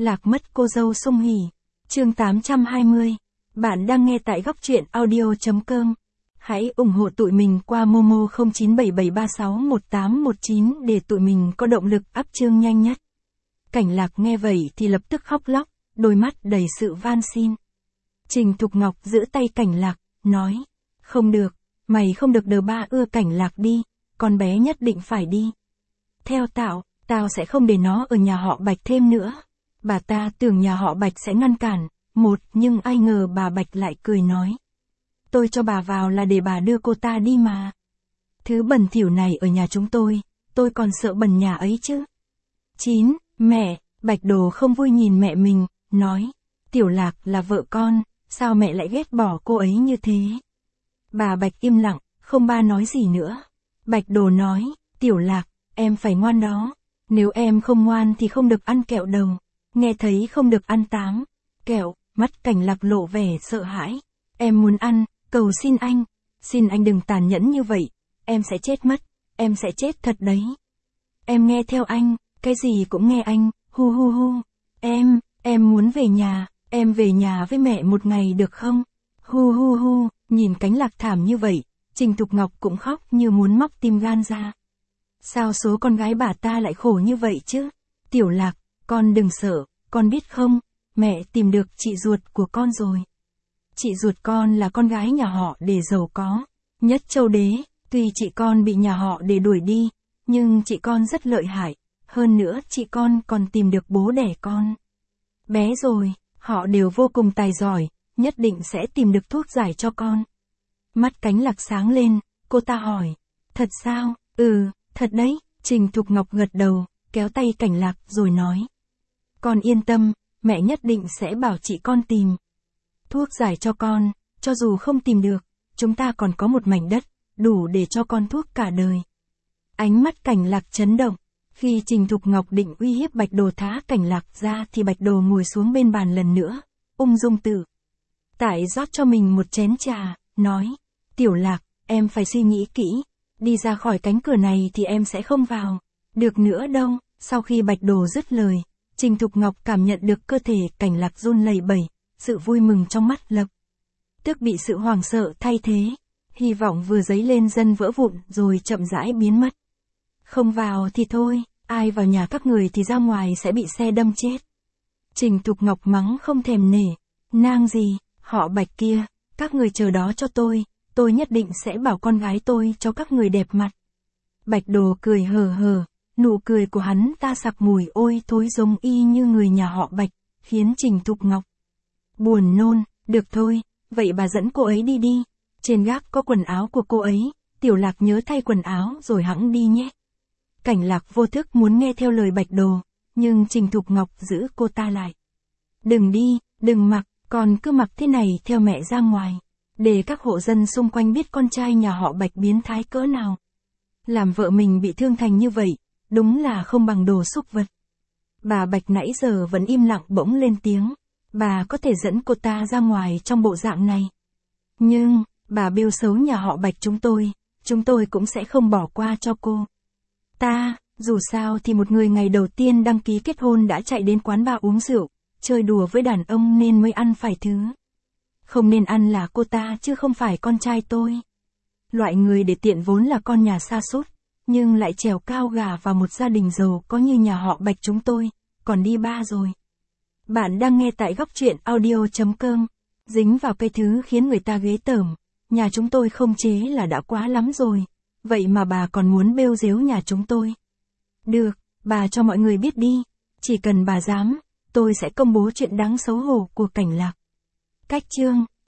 Lạc mất cô dâu sung hỉ. Chương 820. Bạn đang nghe tại góc truyện audio.com. Hãy ủng hộ tụi mình qua Momo 0977361819 để tụi mình có động lực up chương nhanh nhất. Cảnh Lạc nghe vậy thì lập tức khóc lóc, đôi mắt đầy sự van xin. Trình Thục Ngọc giữ tay Cảnh Lạc, nói, không được, mày không được đờ ba ưa Cảnh Lạc đi, con bé nhất định phải đi. Theo tao sẽ không để nó ở nhà họ Bạch thêm nữa. Bà ta tưởng nhà họ Bạch sẽ ngăn cản, nhưng ai ngờ bà Bạch lại cười nói. Tôi cho bà vào là để bà đưa cô ta đi mà. Thứ bẩn thỉu này ở nhà chúng tôi còn sợ bẩn nhà ấy chứ. 9. Mẹ, Bạch Đồ không vui nhìn mẹ mình, nói, Tiểu Lạc là vợ con, sao mẹ lại ghét bỏ cô ấy như thế? Bà Bạch im lặng, không ba nói gì nữa. Bạch Đồ nói, Tiểu Lạc, em phải ngoan đó, nếu em không ngoan thì không được ăn kẹo đầu, nghe thấy không được ăn kẹo, mắt Cảnh Lạc lộ vẻ sợ hãi. Em muốn ăn, cầu xin anh đừng tàn nhẫn như vậy, em sẽ chết mất, em sẽ chết thật đấy. Em nghe theo anh, cái gì cũng nghe anh, hu. Em muốn về nhà, em về nhà với mẹ một ngày được không? Hu. Nhìn Cảnh Lạc thảm như vậy, Trình Thục Ngọc cũng khóc như muốn móc tim gan ra. Sao số con gái bà ta lại khổ như vậy chứ? Tiểu Lạc, con đừng sợ, con biết không, mẹ tìm được chị ruột của con rồi. Chị ruột con là con gái nhà họ Đề giàu có nhất châu Đế, tuy chị con bị nhà họ Đề đuổi đi, nhưng chị con rất lợi hại, hơn nữa chị con còn tìm được bố đẻ con. Bé rồi, họ đều vô cùng tài giỏi, nhất định sẽ tìm được thuốc giải cho con. Mắt Cảnh Lạc sáng lên, cô ta hỏi, thật sao? Thật đấy, Trình Thục Ngọc gật đầu, kéo tay Cảnh Lạc rồi nói. Con yên tâm, mẹ nhất định sẽ bảo chị con tìm thuốc giải cho con, cho dù không tìm được, chúng ta còn có một mảnh đất, đủ để cho con thuốc cả đời. Ánh mắt Cảnh Lạc chấn động, khi Trình Thục Ngọc định uy hiếp Bạch Đồ thả Cảnh Lạc ra thì Bạch Đồ ngồi xuống bên bàn lần nữa, ung dung tự tại rót cho mình một chén trà, nói, Tiểu Lạc, em phải suy nghĩ kỹ, đi ra khỏi cánh cửa này thì em sẽ không vào được nữa đâu. Sau khi Bạch Đồ dứt lời, Trình Thục Ngọc cảm nhận được cơ thể Cảnh Lạc run lẩy bẩy, sự vui mừng trong mắt lập tức bị sự hoảng sợ thay thế, hy vọng vừa dấy lên dần vỡ vụn rồi chậm rãi biến mất. Không vào thì thôi, ai vào nhà các người thì ra ngoài sẽ bị xe đâm chết. Trình Thục Ngọc mắng không thèm nể, nang gì, họ Bạch kia, các người chờ đó cho tôi nhất định sẽ bảo con gái tôi cho các người đẹp mặt. Bạch Đồ cười hờ, nụ cười của hắn ta sặc mùi ôi thối giống y như người nhà họ Bạch, khiến Trình Thục Ngọc buồn nôn. Được thôi, vậy bà dẫn cô ấy đi, trên gác có quần áo của cô ấy, Tiểu Lạc nhớ thay quần áo rồi hẵng đi nhé. Cảnh Lạc vô thức muốn nghe theo lời Bạch Đồ, nhưng Trình Thục Ngọc giữ cô ta lại. Đừng đi, đừng mặc, còn cứ mặc thế này theo mẹ ra ngoài, để các hộ dân xung quanh biết con trai nhà họ Bạch biến thái cỡ nào. Làm vợ mình bị thương thành như vậy, đúng là không bằng đồ súc vật. Bà Bạch nãy giờ vẫn im lặng bỗng lên tiếng, bà có thể dẫn cô ta ra ngoài trong bộ dạng này. Nhưng, bà bêu xấu nhà họ Bạch chúng tôi cũng sẽ không bỏ qua cho cô ta, dù sao thì một người ngày đầu tiên đăng ký kết hôn đã chạy đến quán bar uống rượu, chơi đùa với đàn ông nên mới ăn phải thứ không nên ăn là cô ta chứ không phải con trai tôi. Loại người để tiện vốn là con nhà sa sút, nhưng lại trèo cao gả vào một gia đình giàu có như nhà họ Bạch chúng tôi, còn đi ba rồi. Bạn đang nghe tại góc truyện audio.com. Dính vào cái thứ khiến người ta ghê tởm, nhà chúng tôi không chế là đã quá lắm rồi, vậy mà bà còn muốn bêu dếu nhà chúng tôi. Được, bà cho mọi người biết đi, chỉ cần bà dám, tôi sẽ công bố chuyện đáng xấu hổ của Cảnh Lạc. Cách chương